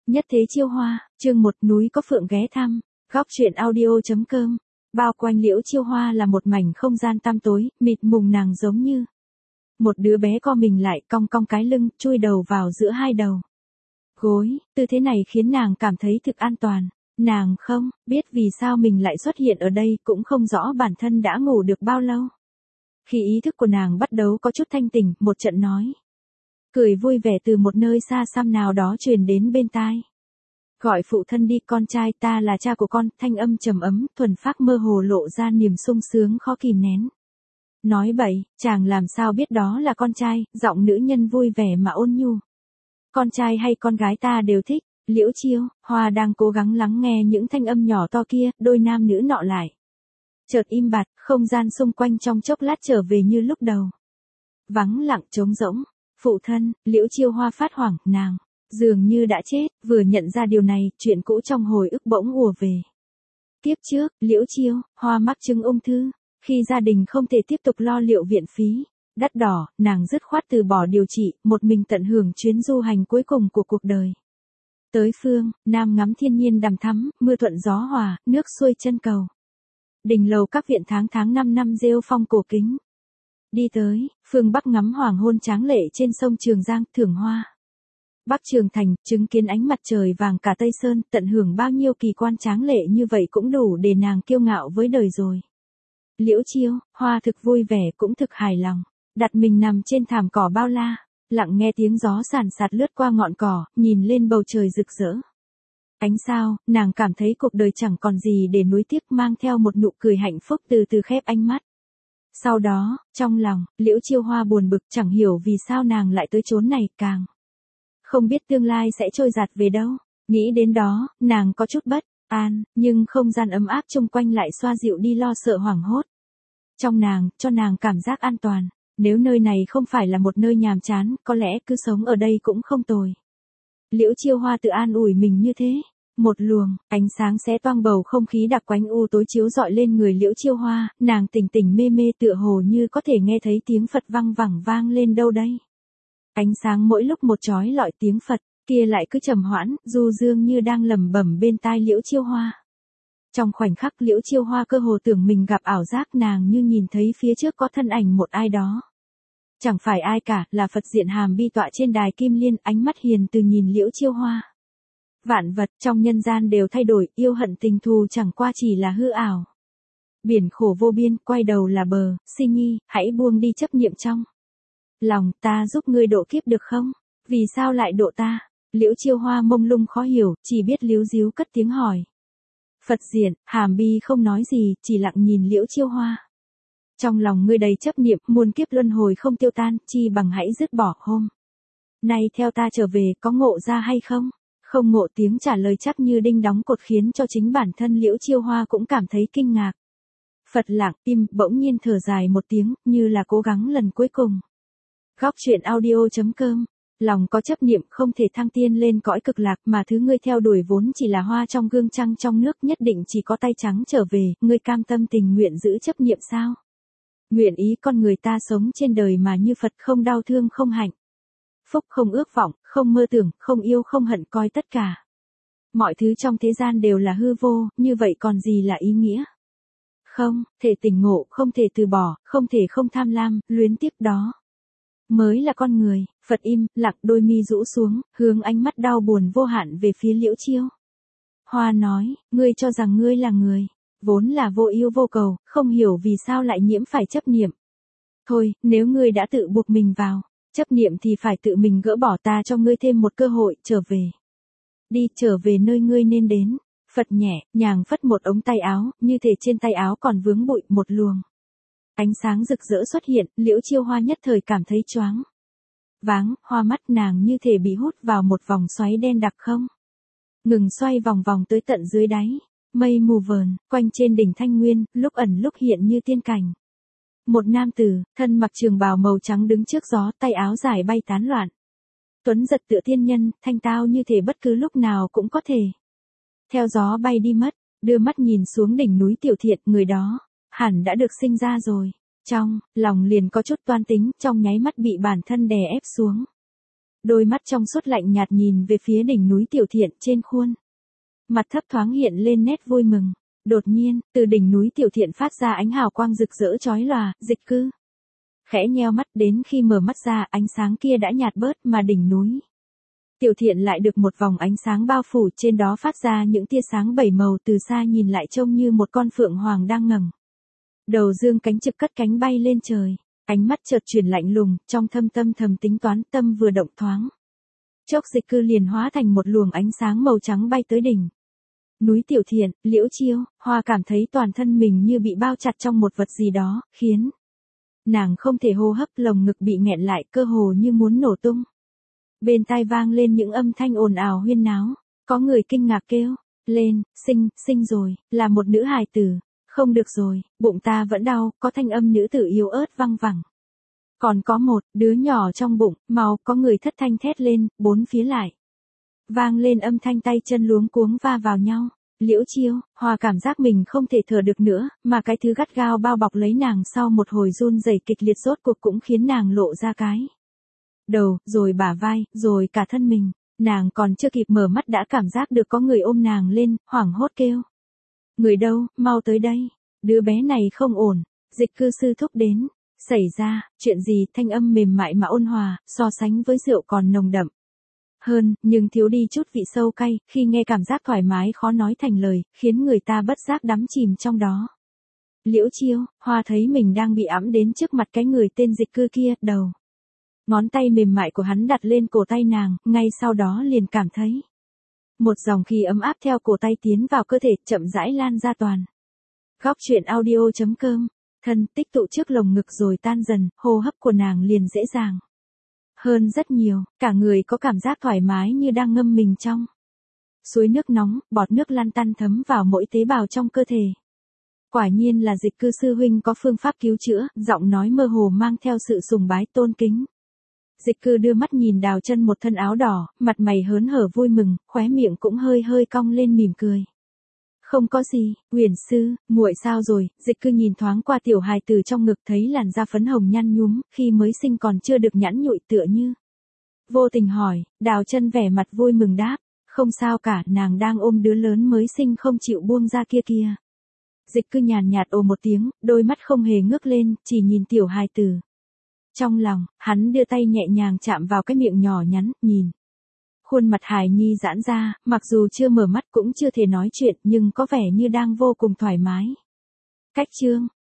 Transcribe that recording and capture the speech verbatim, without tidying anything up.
Nhất thế chiêu hoa, chương một núi có phượng ghé thăm, góc truyện audio.com. Bao quanh Liễu Chiêu Hoa là một mảnh không gian tăm tối, mịt mùng, nàng giống như một đứa bé co mình lại, cong cong cái lưng, chui đầu vào giữa hai đầu gối, tư thế này khiến nàng cảm thấy thực an toàn. Nàng không biết vì sao mình lại xuất hiện ở đây, cũng không rõ bản thân đã ngủ được bao lâu. Khi ý thức của nàng bắt đầu có chút thanh tỉnh, một trận nói cười vui vẻ từ một nơi xa xăm nào đó truyền đến bên tai. Gọi phụ thân đi, con trai, ta là cha của con. Thanh âm trầm ấm, thuần phác, mơ hồ lộ ra niềm sung sướng khó kìm nén. Nói bậy, chàng làm sao biết đó là con trai? Giọng nữ nhân vui vẻ mà ôn nhu. Con trai hay con gái ta đều thích. Liễu Chiêu Hoa đang cố gắng lắng nghe những thanh âm nhỏ to kia, đôi nam nữ nọ lại chợt im bặt, không gian xung quanh trong chốc lát trở về như lúc đầu. Vắng lặng trống rỗng. Phụ thân, Liễu Chiêu Hoa phát hoảng, nàng dường như đã chết, vừa nhận ra điều này, chuyện cũ trong hồi ức bỗng ùa về. Tiếp trước, Liễu Chiêu Hoa mắc chứng ung thư, khi gia đình không thể tiếp tục lo liệu viện phí đắt đỏ, nàng dứt khoát từ bỏ điều trị, một mình tận hưởng chuyến du hành cuối cùng của cuộc đời. Tới phương Nam ngắm thiên nhiên đằm thắm, mưa thuận gió hòa, nước xuôi chân cầu. Đình lầu các viện tháng tháng năm năm rêu phong cổ kính. Đi tới phương Bắc ngắm hoàng hôn tráng lệ trên sông Trường Giang, thưởng hoa Bắc Trường Thành, chứng kiến ánh mặt trời vàng cả Tây Sơn, tận hưởng bao nhiêu kỳ quan tráng lệ như vậy cũng đủ để nàng kiêu ngạo với đời rồi. Liễu Chiêu Hoa thực vui vẻ, cũng thực hài lòng, đặt mình nằm trên thảm cỏ bao la, lặng nghe tiếng gió sàn sạt lướt qua ngọn cỏ, nhìn lên bầu trời rực rỡ. Ánh sao, nàng cảm thấy cuộc đời chẳng còn gì để nuối tiếc, mang theo một nụ cười hạnh phúc từ từ khép ánh mắt. Sau đó, trong lòng, Liễu Chiêu Hoa buồn bực, chẳng hiểu vì sao nàng lại tới chốn này, càng không biết tương lai sẽ trôi giạt về đâu. Nghĩ đến đó, nàng có chút bất an, nhưng không gian ấm áp chung quanh lại xoa dịu đi lo sợ hoảng hốt trong nàng, cho nàng cảm giác an toàn. Nếu nơi này không phải là một nơi nhàm chán, có lẽ cứ sống ở đây cũng không tồi. Liễu Chiêu Hoa tự an ủi mình như thế. Một luồng ánh sáng xé toang bầu không khí đặc quánh u tối chiếu rọi lên người Liễu Chiêu Hoa, nàng tỉnh tỉnh mê mê, tựa hồ như có thể nghe thấy tiếng Phật văng vẳng vang lên đâu đây. Ánh sáng mỗi lúc một chói lọi, tiếng Phật kia lại cứ trầm hoãn, du dương như đang lẩm bẩm bên tai Liễu Chiêu Hoa. Trong khoảnh khắc, Liễu Chiêu Hoa cơ hồ tưởng mình gặp ảo giác, nàng như nhìn thấy phía trước có thân ảnh một ai đó. Chẳng phải ai cả, là Phật diện hàm bi tọa trên đài kim liên, ánh mắt hiền từ nhìn Liễu Chiêu Hoa. Vạn vật trong nhân gian đều thay đổi, yêu hận tình thù chẳng qua chỉ là hư ảo. Biển khổ vô biên, quay đầu là bờ, Sinh Nhi, hãy buông đi chấp niệm trong lòng, ta giúp ngươi độ kiếp được không? Vì sao lại độ ta? Liễu Chiêu Hoa mông lung khó hiểu, chỉ biết líu díu cất tiếng hỏi. Phật diện hàm bi không nói gì, chỉ lặng nhìn Liễu Chiêu Hoa. Trong lòng ngươi đầy chấp niệm, muôn kiếp luân hồi không tiêu tan, chi bằng hãy dứt bỏ, hôm nay theo ta trở về, có ngộ ra hay không? Không ngộ, tiếng trả lời chắc như đinh đóng cột khiến cho chính bản thân Liễu Chiêu Hoa cũng cảm thấy kinh ngạc. Phật lặng im, bỗng nhiên thở dài một tiếng, như là cố gắng lần cuối cùng. Góc truyện audio.com. Lòng có chấp niệm không thể thăng tiên lên cõi cực lạc, mà thứ ngươi theo đuổi vốn chỉ là hoa trong gương trăng trong nước, nhất định chỉ có tay trắng trở về. Ngươi cam tâm tình nguyện giữ chấp niệm sao? Nguyện ý con người ta sống trên đời mà như Phật, không đau thương không hạnh phúc, không ước vọng, không mơ tưởng, không yêu không hận, coi tất cả mọi thứ trong thế gian đều là hư vô, như vậy còn gì là ý nghĩa? Không thể tỉnh ngộ, không thể từ bỏ, không thể không tham lam, luyến tiếc, đó mới là con người. Phật im lặng, đôi mi rũ xuống, hướng ánh mắt đau buồn vô hạn về phía Liễu Chiêu Hoa nói, ngươi cho rằng ngươi là người, vốn là vô yêu vô cầu, không hiểu vì sao lại nhiễm phải chấp niệm. Thôi, nếu ngươi đã tự buộc mình vào chấp niệm thì phải tự mình gỡ bỏ, ta cho ngươi thêm một cơ hội, trở về. Đi, trở về nơi ngươi nên đến. Phật nhẹ nhàng phất một ống tay áo, như thể trên tay áo còn vướng bụi, một luồng ánh sáng rực rỡ xuất hiện, Liễu Chiêu Hoa nhất thời cảm thấy choáng váng, hoa mắt nàng như thể bị hút vào một vòng xoáy đen đặc không ngừng xoay vòng vòng tới tận dưới đáy. Mây mù vờn quanh trên đỉnh Thanh Nguyên, lúc ẩn lúc hiện như tiên cảnh. Một nam tử, thân mặc trường bào màu trắng đứng trước gió, tay áo dài bay tán loạn. Tuấn giật tựa thiên nhân, thanh tao như thể bất cứ lúc nào cũng có thể theo gió bay đi mất. Đưa mắt nhìn xuống đỉnh núi Tiểu Thiện, người đó hẳn đã được sinh ra rồi. Trong lòng liền có chút toan tính, trong nháy mắt bị bản thân đè ép xuống. Đôi mắt trong suốt lạnh nhạt nhìn về phía đỉnh núi Tiểu Thiện, trên khuôn mặt thấp thoáng hiện lên nét vui mừng. Đột nhiên, từ đỉnh núi Tiểu Thiện phát ra ánh hào quang rực rỡ chói lòa. Dịch Cư khẽ nheo mắt, đến khi mở mắt ra, ánh sáng kia đã nhạt bớt, mà đỉnh núi Tiểu Thiện lại được một vòng ánh sáng bao phủ, trên đó phát ra những tia sáng bảy màu, từ xa nhìn lại trông như một con phượng hoàng đang ngẩng đầu dương cánh trực cất cánh bay lên trời. Ánh mắt chợt chuyển lạnh lùng, trong thâm tâm thầm tính toán, tâm vừa động thoáng chốc Dịch Cư liền hóa thành một luồng ánh sáng màu trắng bay tới đỉnh núi Tiểu Thiện. Liễu Chiêu, Hoa cảm thấy toàn thân mình như bị bao chặt trong một vật gì đó, khiến nàng không thể hô hấp, lồng ngực bị nghẹn lại, cơ hồ như muốn nổ tung. Bên tai vang lên những âm thanh ồn ào huyên náo, có người kinh ngạc kêu lên, sinh, sinh rồi, là một nữ hài tử. Không được rồi, bụng ta vẫn đau, có thanh âm nữ tử yếu ớt văng vẳng. Còn có một đứa nhỏ trong bụng, mau, có người thất thanh thét lên, bốn phía lại vang lên âm thanh tay chân luống cuống va vào nhau. Liễu Chiêu, Hoa cảm giác mình không thể thở được nữa, mà cái thứ gắt gao bao bọc lấy nàng sau một hồi run rẩy kịch liệt rốt cuộc cũng khiến nàng lộ ra cái đầu, rồi bả vai, rồi cả thân mình. Nàng còn chưa kịp mở mắt đã cảm giác được có người ôm nàng lên, hoảng hốt kêu. Người đâu, mau tới đây, đứa bé này không ổn. Dịch Cư sư thúc đến. Xảy ra, chuyện gì? Thanh âm mềm mại mà ôn hòa, so sánh với rượu còn nồng đậm hơn, nhưng thiếu đi chút vị sâu cay, khi nghe cảm giác thoải mái khó nói thành lời, khiến người ta bất giác đắm chìm trong đó. Liễu Chiêu, Hoa thấy mình đang bị ẵm đến trước mặt cái người tên Dịch Cư kia, đầu ngón tay mềm mại của hắn đặt lên cổ tay nàng, ngay sau đó liền cảm thấy một dòng khí ấm áp theo cổ tay tiến vào cơ thể, chậm rãi lan ra toàn. Góc truyện audio chấm com, thân tích tụ trước lồng ngực rồi tan dần, hô hấp của nàng liền dễ dàng hơn rất nhiều, cả người có cảm giác thoải mái như đang ngâm mình trong suối nước nóng, bọt nước lăn tăn thấm vào mỗi tế bào trong cơ thể. Quả nhiên là Dịch Cư sư huynh có phương pháp cứu chữa, giọng nói mơ hồ mang theo sự sùng bái tôn kính. Dịch Cư đưa mắt nhìn Đào Chân một thân áo đỏ, mặt mày hớn hở vui mừng, khóe miệng cũng hơi hơi cong lên mỉm cười. Không có gì, Huyền sư, muội sao rồi? Dịch Cư nhìn thoáng qua tiểu hài tử trong ngực, thấy làn da phấn hồng nhăn nhúm, khi mới sinh còn chưa được nhẵn nhụi, tựa như vô tình hỏi. Đào Chân vẻ mặt vui mừng đáp, không sao cả, nàng đang ôm đứa lớn mới sinh không chịu buông ra kia kia. Dịch Cư nhàn nhạt ồ một tiếng, đôi mắt không hề ngước lên, chỉ nhìn tiểu hài tử. Trong lòng, hắn đưa tay nhẹ nhàng chạm vào cái miệng nhỏ nhắn, nhìn khuôn mặt hài nhi giãn ra, mặc dù chưa mở mắt cũng chưa thể nói chuyện, nhưng có vẻ như đang vô cùng thoải mái. Cách chương